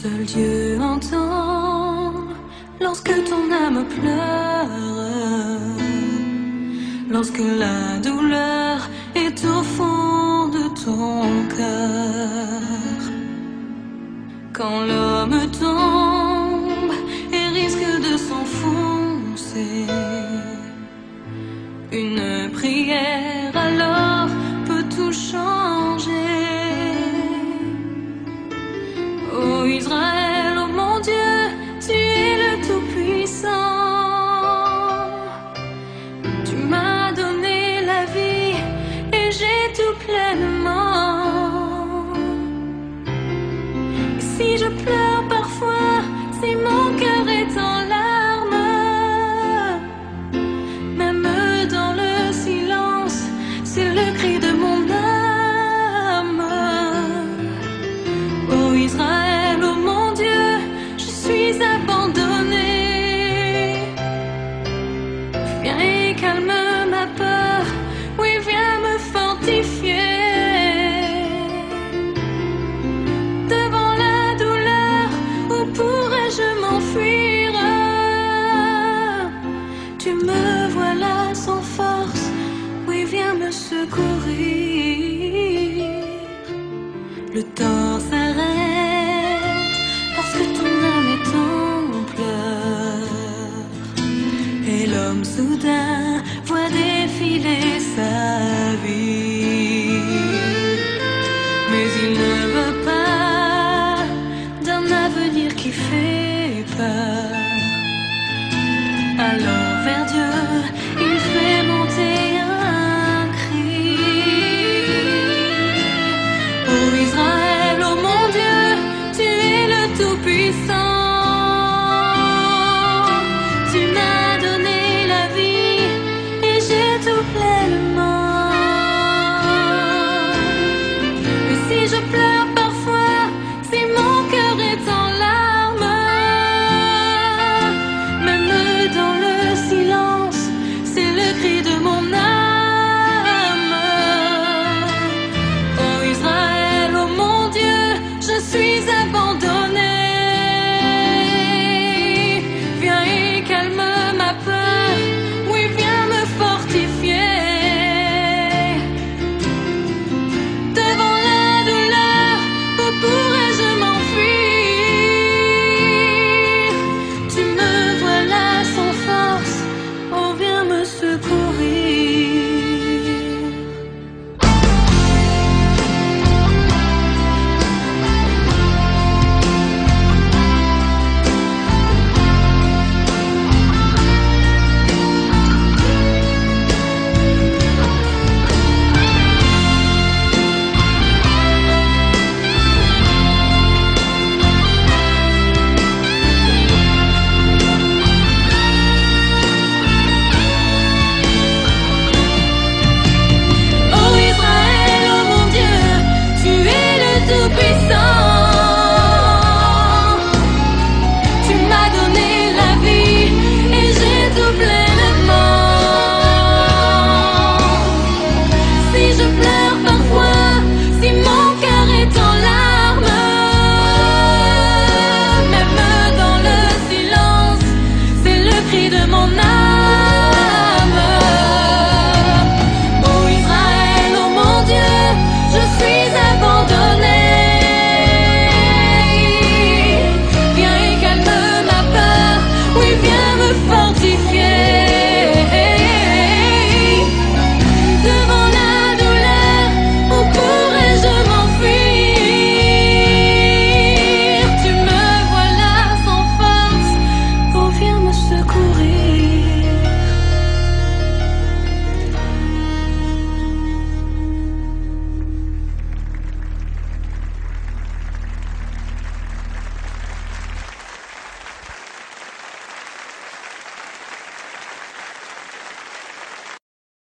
Seul Dieu entend lorsque ton âme pleure, lorsque la douleur est au fond de ton cœur. Quand l'homme tombe et risque de s'enfoncer, une prière alors peut tout changer. Ô Israël, ô mon Dieu, tu es le Tout-Puissant. Tu m'as donné la vie et j'ai tout pleinement. Et si je pleure parfois, si mon cœur est en larmes, même dans le silence, c'est le cri de mon âme. Ô Israël, ô mon Dieu, je suis abandonnée. Viens et calme ma peur, oui, viens me fortifier. Devant la douleur, où pourrais-je m'enfuir? Tu me vois là sans force, oui, viens me secourir. Le temps s'arrête lorsque ton âme est en pleurs, et l'homme soudain voit défiler sa vie. Mais il ne veut pas d'un avenir qui fait peur. Alors vers Dieu, il fait monter un cri. Ô Israël, ô mon Dieu, tu es le Tout-Puissant.